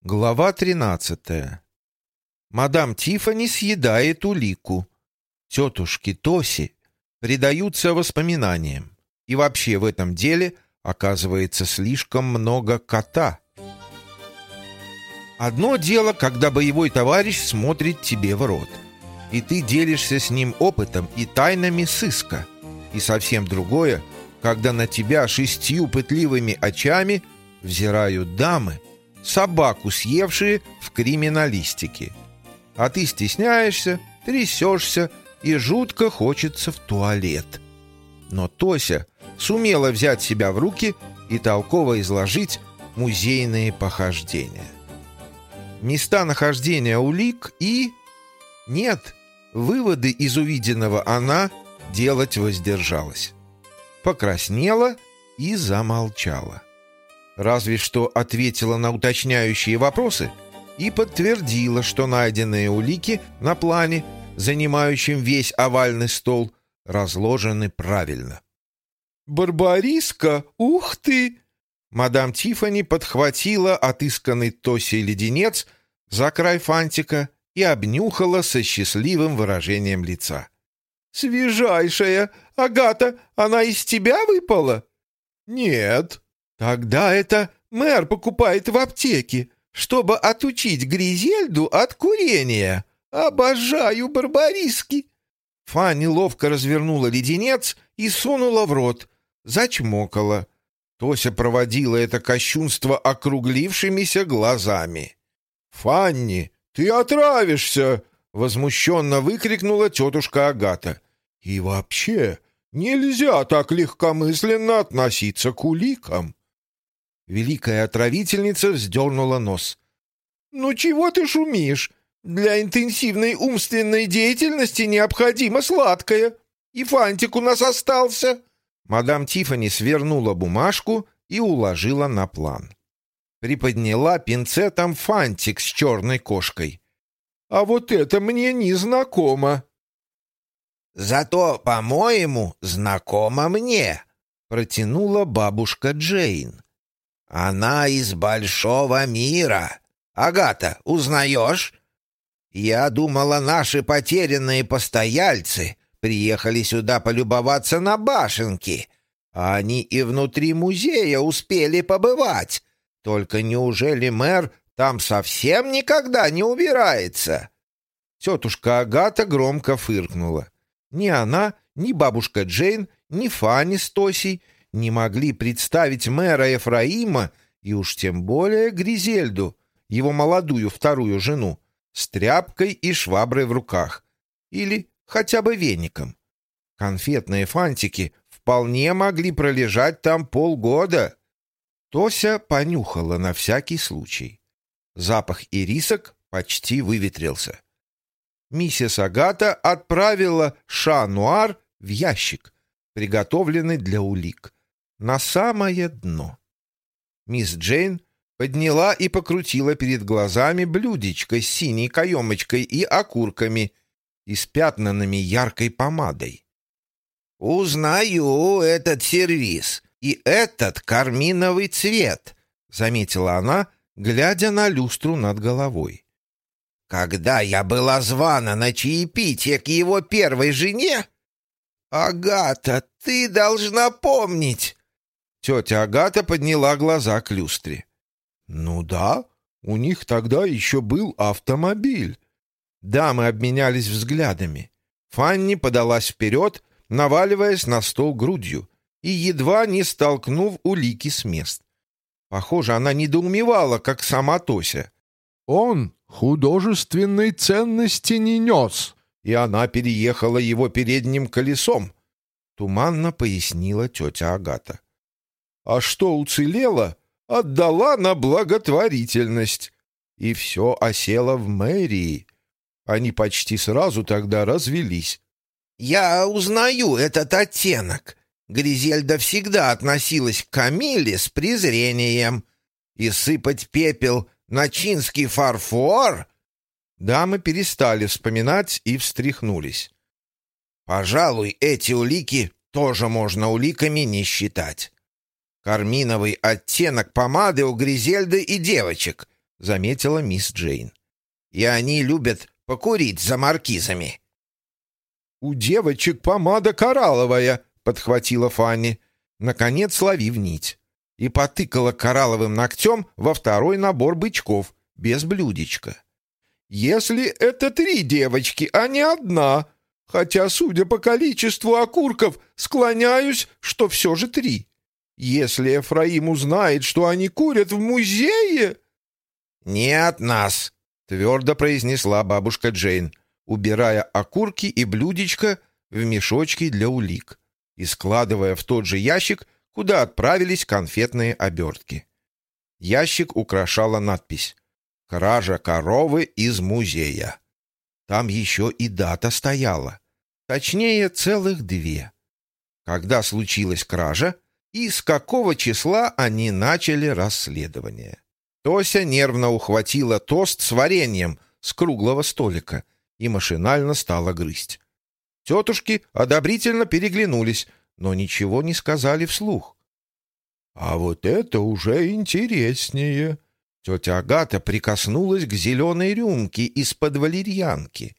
Глава 13. Мадам Тиффани съедает улику. Тетушки Тоси предаются воспоминаниям. И вообще в этом деле оказывается слишком много кота. Одно дело, когда боевой товарищ смотрит тебе в рот, и ты делишься с ним опытом и тайнами сыска. И совсем другое, когда на тебя 6 пытливыми очами взирают дамы, собаку съевшие в криминалистике. А ты стесняешься, трясешься и жутко хочется в туалет. Но Тося сумела взять себя в руки и толково изложить музейные похождения. Места нахождения улик и... Нет, выводы из увиденного она делать воздержалась. Покраснела и замолчала. Разве что ответила на уточняющие вопросы и подтвердила, что найденные улики на плане, занимающем весь овальный стол, разложены правильно. «Барбариска, ух ты!» Мадам Тиффани подхватила отысканный Тосей леденец за край фантика и обнюхала со счастливым выражением лица. «Свежайшая! Агата, она из тебя выпала?» «Нет». «Тогда это мэр покупает в аптеке, чтобы отучить Гризельду от курения. Обожаю барбариски!» Фанни ловко развернула леденец и сунула в рот, зачмокала. Тося проводила это кощунство округлившимися глазами. «Фанни, ты отравишься!» — возмущенно выкрикнула тетушка Агата. «И вообще, нельзя так легкомысленно относиться к уликам!» Великая отравительница вздернула нос. «Ну чего ты шумишь? Для интенсивной умственной деятельности необходимо сладкое. И фантик у нас остался». Мадам Тиффани свернула бумажку и уложила на план. Приподняла пинцетом фантик с черной кошкой. «А вот это мне не знакомо». «Зато, по-моему, знакомо мне», — протянула бабушка Джейн. «Она из большого мира. Агата, узнаешь? Я думала, наши потерянные постояльцы приехали сюда полюбоваться на башенки, а они и внутри музея успели побывать. Только неужели мэр там совсем никогда не убирается?» Тетушка Агата громко фыркнула. Ни она, ни бабушка Джейн, ни Фанни с Тосей не могли представить мэра Ефраима и уж тем более Гризельду, его молодую вторую жену, с тряпкой и шваброй в руках. Или хотя бы веником. Конфетные фантики вполне могли пролежать там полгода. Тося понюхала на всякий случай. Запах ирисок почти выветрился. Миссис Агата отправила ша-нуар в ящик, приготовленный для улик, на самое дно. Мисс Джейн подняла и покрутила перед глазами блюдечко с синей каемочкой и окурками, испятнанными яркой помадой. «Узнаю этот сервиз и этот карминовый цвет», — заметила она, глядя на люстру над головой. «Когда я была звана на чаепитие к его первой жене...» «Агата, ты должна помнить!» Тетя Агата подняла глаза к люстре. «Ну да, у них тогда еще был автомобиль». Дамы обменялись взглядами. Фанни подалась вперед, наваливаясь на стол грудью и едва не столкнув улики с мест. Похоже, она недоумевала, как сама Тося. «Он художественной ценности не нес, и она переехала его передним колесом», — туманно пояснила тетя Агата. «А что уцелело, отдала на благотворительность, и все осело в мэрии. Они почти сразу тогда развелись». «Я узнаю этот оттенок. Гризельда всегда относилась к Камилле с презрением. И сыпать пепел на чинский фарфор...» Дамы перестали вспоминать и встряхнулись. «Пожалуй, эти улики тоже можно уликами не считать. Карминовый оттенок помады у Гризельды и девочек, — заметила мисс Джейн. «И они любят покурить за маркизами». «У девочек помада коралловая», — подхватила Фанни, наконец ловив нить, и потыкала коралловым ногтем во второй набор бычков, без блюдечка. «Если это 3 девочки, а не одна, хотя, судя по количеству окурков, склоняюсь, что все же 3. Если Эфраим узнает, что они курят в музее...» «Не от нас», — твердо произнесла бабушка Джейн, убирая окурки и блюдечко в мешочки для улик и складывая в тот же ящик, куда отправились конфетные обертки. Ящик украшала надпись «Кража коровы из музея». Там еще и дата стояла, точнее, целых 2. Когда случилась кража и с какого числа они начали расследование. Тося нервно ухватила тост с вареньем с круглого столика и машинально стала грызть. Тетушки одобрительно переглянулись, но ничего не сказали вслух. «А вот это уже интереснее!» Тетя Агата прикоснулась к зеленой рюмке из-под валерьянки.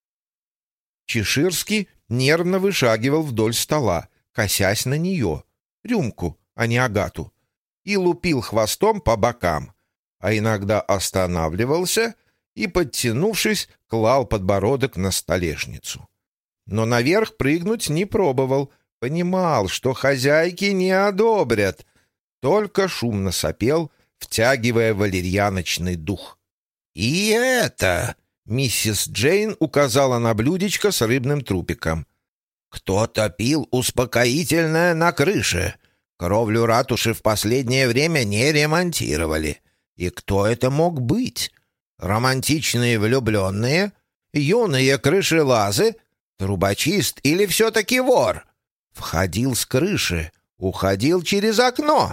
Чеширский нервно вышагивал вдоль стола, косясь на нее, рюмку, а не Агату, и лупил хвостом по бокам, а иногда останавливался и, подтянувшись, клал подбородок на столешницу. Но наверх прыгнуть не пробовал, понимал, что хозяйки не одобрят, только шумно сопел, втягивая валерьяночный дух. «И это!» — миссис Джейн указала на блюдечко с рыбным трупиком. «Кто-то пил успокоительное на крыше. Кровлю ратуши в последнее время не ремонтировали. И кто это мог быть? Романтичные влюбленные? Юные крышелазы? Трубочист или все-таки вор? Входил с крыши, уходил через окно».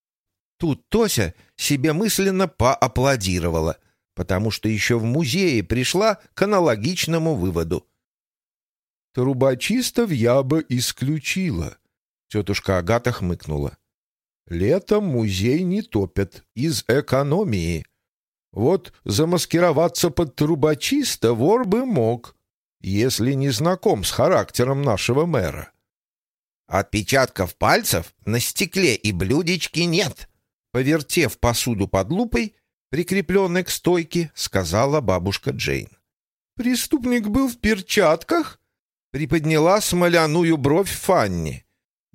Тут Тося себе мысленно поаплодировала, потому что еще в музее пришла к аналогичному выводу. «Трубочистов я бы исключила», — тетушка Агата хмыкнула. «Летом музей не топят из экономии. Вот замаскироваться под трубочиста вор бы мог, если не знаком с характером нашего мэра». «Отпечатков пальцев на стекле и блюдечке нет», — повертев посуду под лупой, прикрепленной к стойке, сказала бабушка Джейн. «Преступник был в перчатках?» — приподняла смоляную бровь Фанни.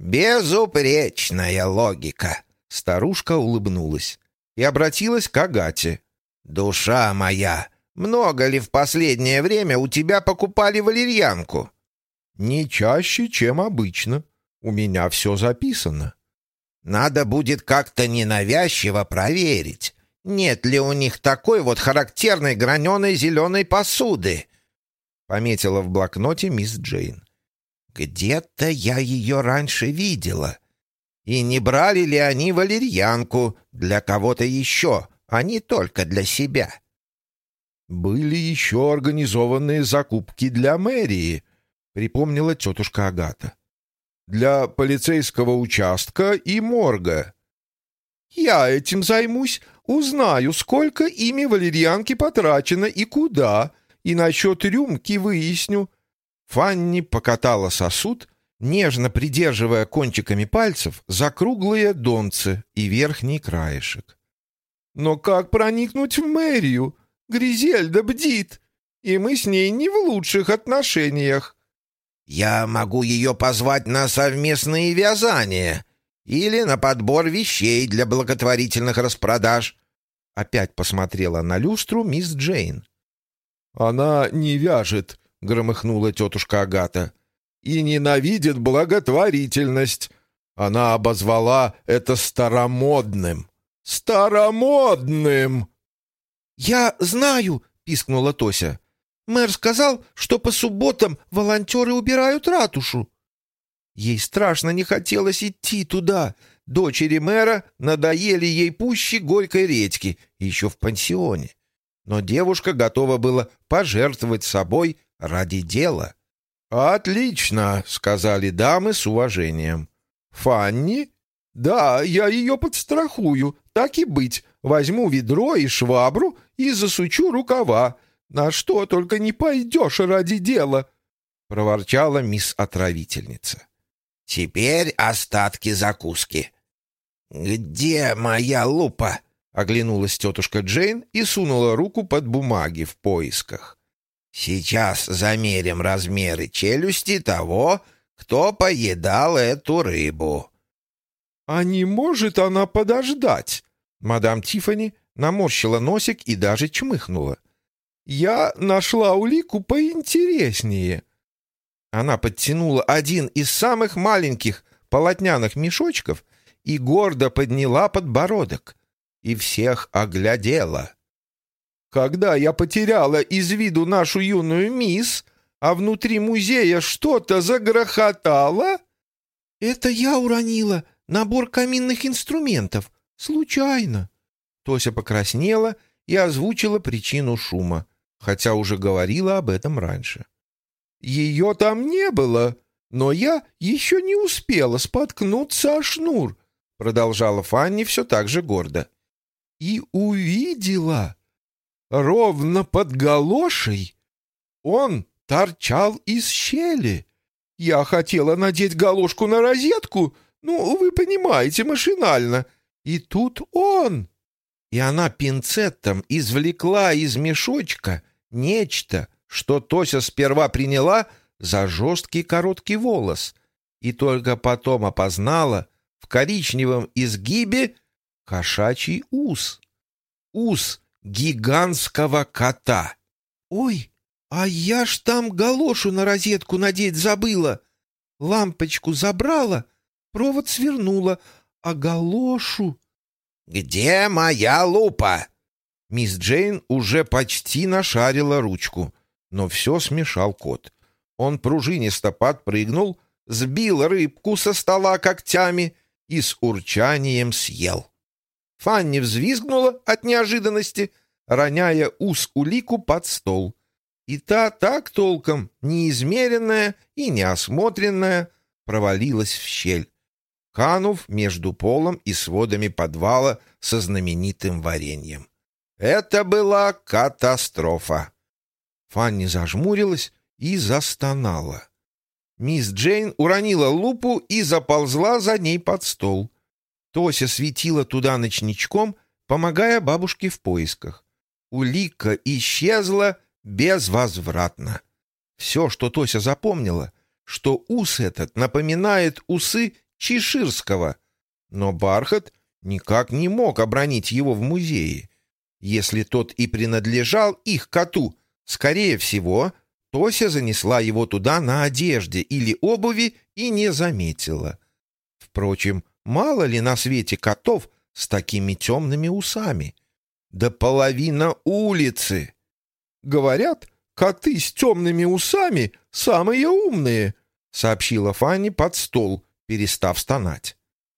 «Безупречная логика», — старушка улыбнулась и обратилась к Агате. «Душа моя, много ли в последнее время у тебя покупали валерьянку?» «Не чаще, чем обычно. У меня все записано». «Надо будет как-то ненавязчиво проверить, нет ли у них такой вот характерной граненой зеленой посуды», — пометила в блокноте мисс Джейн. «Где-то я ее раньше видела. И не брали ли они валерьянку для кого-то еще, а не только для себя?» «Были еще организованные закупки для мэрии», — припомнила тетушка Агата. «Для полицейского участка и морга». «Я этим займусь, узнаю, сколько ими валерьянки потрачено и куда, и насчет рюмки выясню». Фанни покатала сосуд, нежно придерживая кончиками пальцев за круглые донцы и верхний краешек. «Но как проникнуть в мэрию? Гризельда бдит, и мы с ней не в лучших отношениях». «Я могу ее позвать на совместные вязания или на подбор вещей для благотворительных распродаж». Опять посмотрела на люстру мисс Джейн. «Она не вяжет», — громыхнула тетушка Агата, — «и ненавидит благотворительность. Она обозвала это старомодным. Старомодным!» «Я знаю», — пискнула Тося. «Мэр сказал, что по субботам волонтеры убирают ратушу». Ей страшно не хотелось идти туда. Дочери мэра надоели ей пуще горькой редьки, еще в пансионе. Но девушка готова была пожертвовать собой ради дела. «Отлично», — сказали дамы с уважением. «Фанни? Да, я ее подстрахую, так и быть. возьму ведро и швабру и засучу рукава. На что только не пойдешь ради дела!» — проворчала мисс-отравительница. «Теперь остатки закуски. Где моя лупа?» — оглянулась тетушка Джейн и сунула руку под бумаги в поисках. «Сейчас замерим размеры челюсти того, кто поедал эту рыбу». «А не может она подождать?» Мадам Тиффани наморщила носик и даже чмыхнула. «Я нашла улику поинтереснее». Она подтянула один из самых маленьких полотняных мешочков и гордо подняла подбородок. И всех оглядела. «Когда я потеряла из виду нашу юную мисс, а внутри музея что-то загрохотало...» «Это я уронила набор каминных инструментов. Случайно». Тося покраснела и озвучила причину шума, хотя уже говорила об этом раньше. «Ее там не было, но я еще не успела споткнуться о шнур», продолжала Фанни все так же гордо. «И увидела, ровно под галошей он торчал из щели. Я хотела надеть галошку на розетку, ну, вы понимаете, машинально, и тут он». И она пинцетом извлекла из мешочка нечто, что Тося сперва приняла за жесткий короткий волос, и только потом опознала в коричневом изгибе кошачий ус. Ус гигантского кота. «Ой, а я ж там галошу на розетку надеть забыла. Лампочку забрала, провод свернула, а галошу...» «Где моя лупа?» Мисс Джейн уже почти нашарила ручку, но все смешал кот. Он пружинисто подпрыгнул, сбил рыбку со стола когтями и с урчанием съел. Фанни взвизгнула от неожиданности, роняя ус-улику под стол. И та так толком неизмеренная и неосмотренная провалилась в щель, канув между полом и сводами подвала со знаменитым вареньем. Это была катастрофа. Фанни зажмурилась и застонала. Мисс Джейн уронила лупу и заползла за ней под стол. Тося светила туда ночничком, помогая бабушке в поисках. Улика исчезла безвозвратно. Все, что Тося запомнила, что ус этот напоминает усы чеширского, но Бархат никак не мог обронить его в музее. Если тот и принадлежал их коту, скорее всего, Тося занесла его туда на одежде или обуви и не заметила. Впрочем, мало ли на свете котов с такими темными усами? Да половина улицы! «Говорят, коты с темными усами самые умные», — сообщила Фанни под стол, перестав стонать.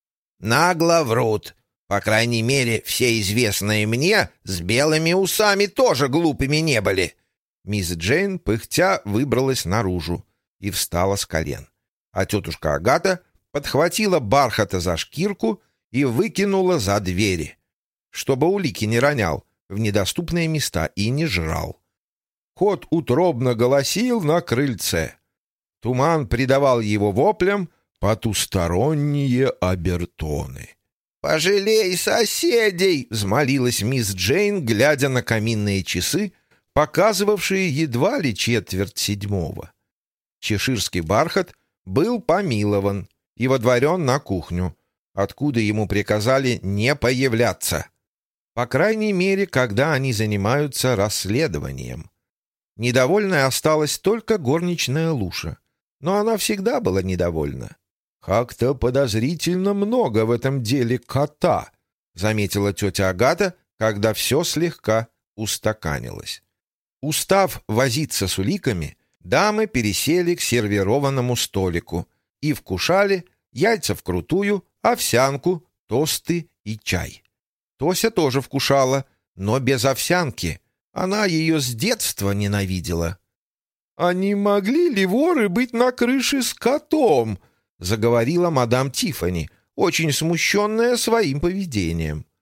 «Нагло врут. По крайней мере, все известные мне с белыми усами тоже глупыми не были». Мисс Джейн, пыхтя, выбралась наружу и встала с колен. А тетушка Агата подхватила Бархата за шкирку и выкинула за двери, чтобы улики не ронял в недоступные места и не жрал. Кот утробно голосил на крыльце. Туман придавал его воплям потусторонние обертоны. «Пожалей соседей!» — взмолилась мисс Джейн, глядя на каминные часы, показывавшие едва ли 6:45. Чеширский Бархат был помилован и водворен на кухню, откуда ему приказали не появляться. По крайней мере, когда они занимаются расследованием. Недовольной осталась только горничная Луша, но она всегда была недовольна. «Как-то подозрительно много в этом деле кота», — заметила тетя Агата, когда все слегка устаканилось. Устав возиться с уликами, дамы пересели к сервированному столику и вкушали яйца вкрутую, овсянку, тосты и чай. Тося тоже вкушала, но без овсянки. Она ее с детства ненавидела. «А не могли ли воры быть на крыше с котом?» — заговорила мадам Тиффани, очень смущенная своим поведением.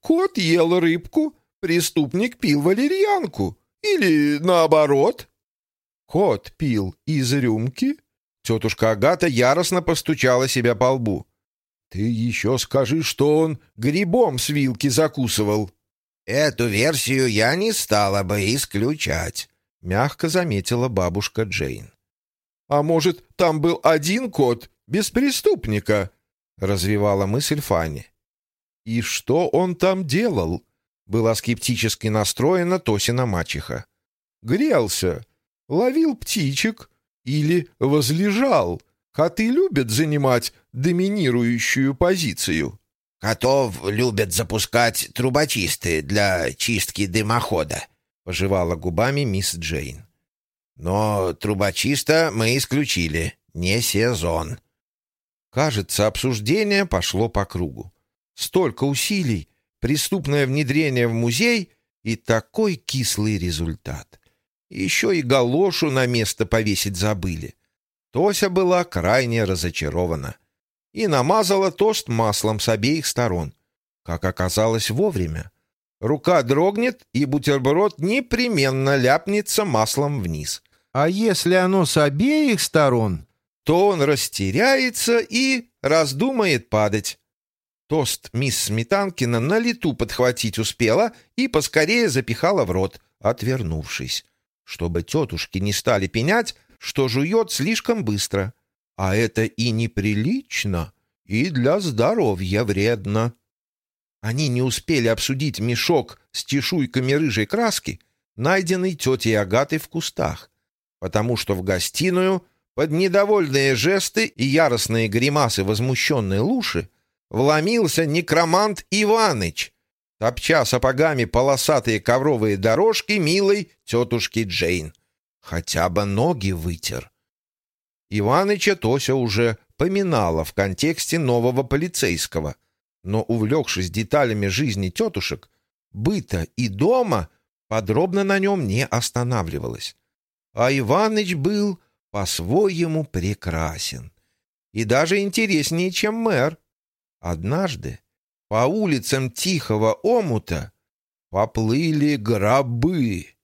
Кот ел рыбку, преступник пил валерьянку. Или наоборот. Кот пил из рюмки. Тетушка Агата яростно постучала себя по лбу. Ты еще скажи, что он грибом с вилки закусывал. Эту версию я не стала бы исключать, мягко заметила бабушка Джейн. А может, там был один кот без преступника? Развивала мысль Фанни. И что он там делал? Была скептически настроена Тосина мачеха. Грелся, ловил птичек или возлежал. Коты любят занимать доминирующую позицию. Котов любят запускать трубочисты для чистки дымохода, пожевала губами мисс Джейн. Но трубочиста мы исключили, не сезон. Кажется, обсуждение пошло по кругу. Столько усилий, преступное внедрение в музей и такой кислый результат. Еще и галошу на место повесить забыли. Тося была крайне разочарована и намазала тост маслом с обеих сторон. Как оказалось, вовремя. Рука дрогнет, и бутерброд непременно ляпнется маслом вниз. А если оно с обеих сторон, то он растеряется и раздумает падать. Тост мисс Сметанкина на лету подхватить успела и поскорее запихала в рот, отвернувшись, чтобы тетушки не стали пенять, что жует слишком быстро. А это и неприлично, и для здоровья вредно. Они не успели обсудить мешок с чешуйками рыжей краски, найденный тетей Агатой в кустах, потому что в гостиную, под недовольные жесты и яростные гримасы возмущенной Луши, вломился некромант Иваныч, топча сапогами полосатые ковровые дорожки милой тетушки Джейн. Хотя бы ноги вытер. Иваныча Тося уже поминала в контексте нового полицейского, но, увлекшись деталями жизни тетушек, быта и дома, подробно на нем не останавливалась. А Иваныч был по-своему прекрасен и даже интереснее, чем мэр. Однажды по улицам Тихого омута поплыли гробы.